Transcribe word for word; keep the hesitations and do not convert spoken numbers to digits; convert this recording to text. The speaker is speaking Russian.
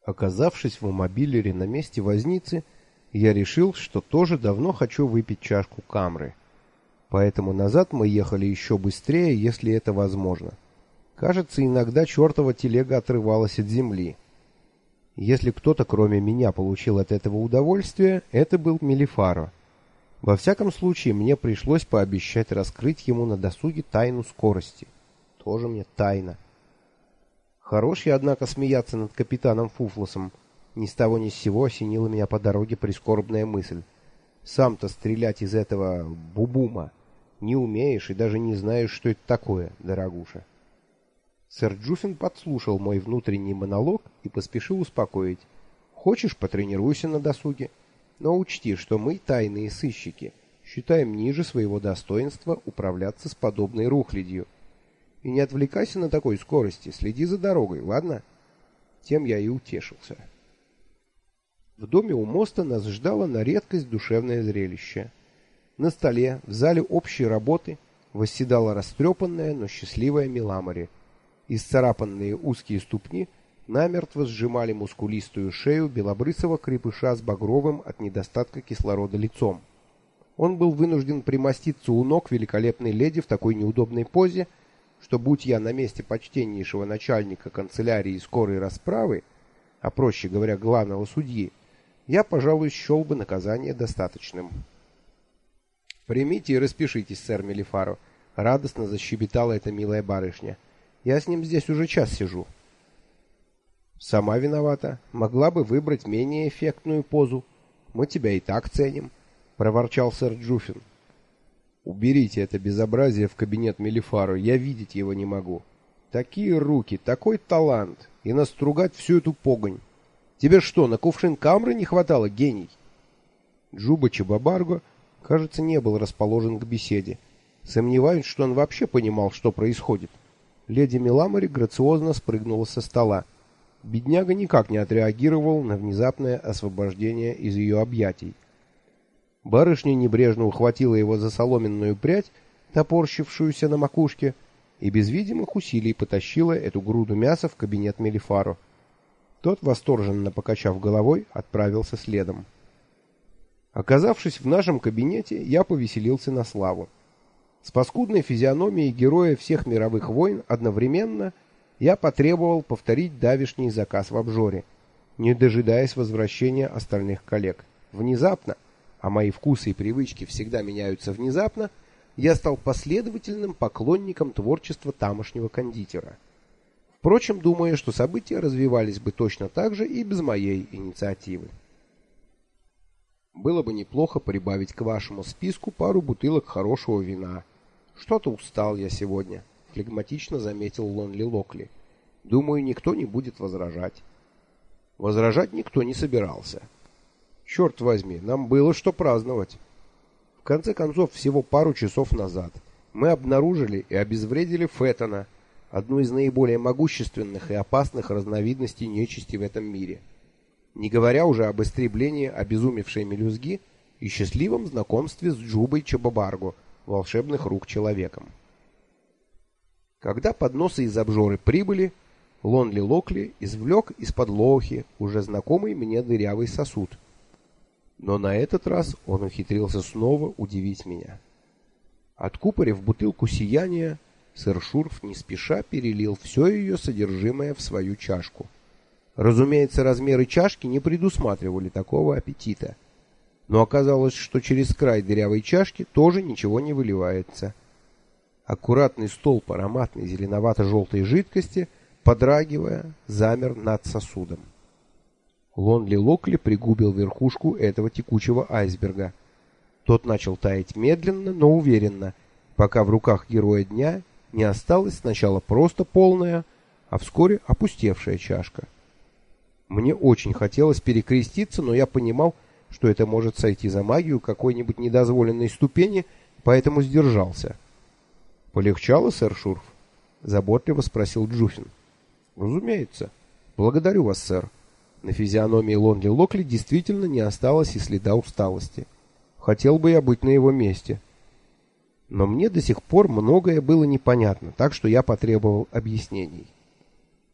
Оказавшись в мобилере на месте возницы, я решил, что тоже давно хочу выпить чашку камры. Поэтому назад мы ехали еще быстрее, если это возможно. Кажется, иногда чертова телега отрывалась от земли. Если кто-то, кроме меня, получил от этого удовольствие, это был Мелифаро. Во всяком случае, мне пришлось пообещать раскрыть ему на досуге тайну скорости. Тоже мне тайна. Хорош я, однако, смеяться над капитаном Фуфлосом. Ни с того ни с сего осенила меня по дороге прискорбная мысль. Сам-то стрелять из этого бубума не умеешь и даже не знаешь, что это такое, дорогуша. Сэр Джуффин подслушал мой внутренний монолог и поспешил успокоить. Хочешь, потренируйся на досуге, но учти, что мы, тайные сыщики, считаем ниже своего достоинства управляться с подобной рухлядью. И не отвлекайся на такой скорости, следи за дорогой, ладно? Тем я и утешился. В доме у моста нас ждало на редкость душевное зрелище. На столе, в зале общей работы, восседала растрепанная, но счастливая Миламори. Исцарапанные узкие ступни намертво сжимали мускулистую шею белобрысого крепыша с багровым от недостатка кислорода лицом. Он был вынужден примоститься у ног великолепной леди в такой неудобной позе, что, будь я на месте почтеннейшего начальника канцелярии скорой расправы, а проще говоря, главного судьи, я, пожалуй, счел бы наказание достаточным. «Примите и распишитесь, сэр Мелифаро», — радостно защебетала эта милая барышня. «Я с ним здесь уже час сижу». «Сама виновата. Могла бы выбрать менее эффектную позу. Мы тебя и так ценим», — проворчал сэр Джуффин. «Уберите это безобразие в кабинет Мелифаро, я видеть его не могу. Такие руки, такой талант, и настругать всю эту погонь. Тебе что, на кувшин камры не хватало, гений?» Джуба Чебабарго, кажется, не был расположен к беседе. Сомневаюсь, что он вообще понимал, что происходит. Леди Миламори грациозно спрыгнула со стола. Бедняга никак не отреагировал на внезапное освобождение из ее объятий. Барышня небрежно ухватила его за соломенную прядь, топорщившуюся на макушке, и без видимых усилий потащила эту груду мяса в кабинет Мелифаро. Тот, восторженно покачав головой, отправился следом. Оказавшись в нашем кабинете, я повеселился на славу. С паскудной физиономией героя всех мировых войн одновременно я потребовал повторить давешний заказ в обжоре, не дожидаясь возвращения остальных коллег. Внезапно, а мои вкусы и привычки всегда меняются внезапно, я стал последовательным поклонником творчества тамошнего кондитера. Впрочем, думаю, что события развивались бы точно так же и без моей инициативы. Было бы неплохо прибавить к вашему списку пару бутылок хорошего вина. Что-то устал я сегодня, флегматично заметил Лонли Локли. Думаю, никто не будет возражать. Возражать никто не собирался. Черт возьми, нам было что праздновать. В конце концов, всего пару часов назад мы обнаружили и обезвредили Феттона, одну из наиболее могущественных и опасных разновидностей нечисти в этом мире. Не говоря уже об истреблении обезумевшей мелюзги и счастливом знакомстве с Джубой Чебабарго, волшебных рук человеком. Когда подносы из обжоры прибыли, Лонли Локли извлек из-под лохи уже знакомый мне дырявый сосуд. Но на этот раз он ухитрился снова удивить меня. Откупорив бутылку сияния, сэр Шурф не спеша перелил все ее содержимое в свою чашку. Разумеется, размеры чашки не предусматривали такого аппетита. Но оказалось, что через край дырявой чашки тоже ничего не выливается. Аккуратный столб ароматной зеленовато-желтой жидкости, подрагивая, замер над сосудом. Лонли Локли пригубил верхушку этого текучего айсберга. Тот начал таять медленно, но уверенно, пока в руках героя дня не осталась сначала просто полная, а вскоре опустевшая чашка. Мне очень хотелось перекреститься, но я понимал, что это может сойти за магию какой-нибудь недозволенной ступени, поэтому сдержался. «Полегчало, сэр Шурф?» — заботливо спросил Джуффин. «Разумеется. Благодарю вас, сэр». На физиономии Лонли Локли действительно не осталось и следа усталости. Хотел бы я быть на его месте. Но мне до сих пор многое было непонятно, так что я потребовал объяснений.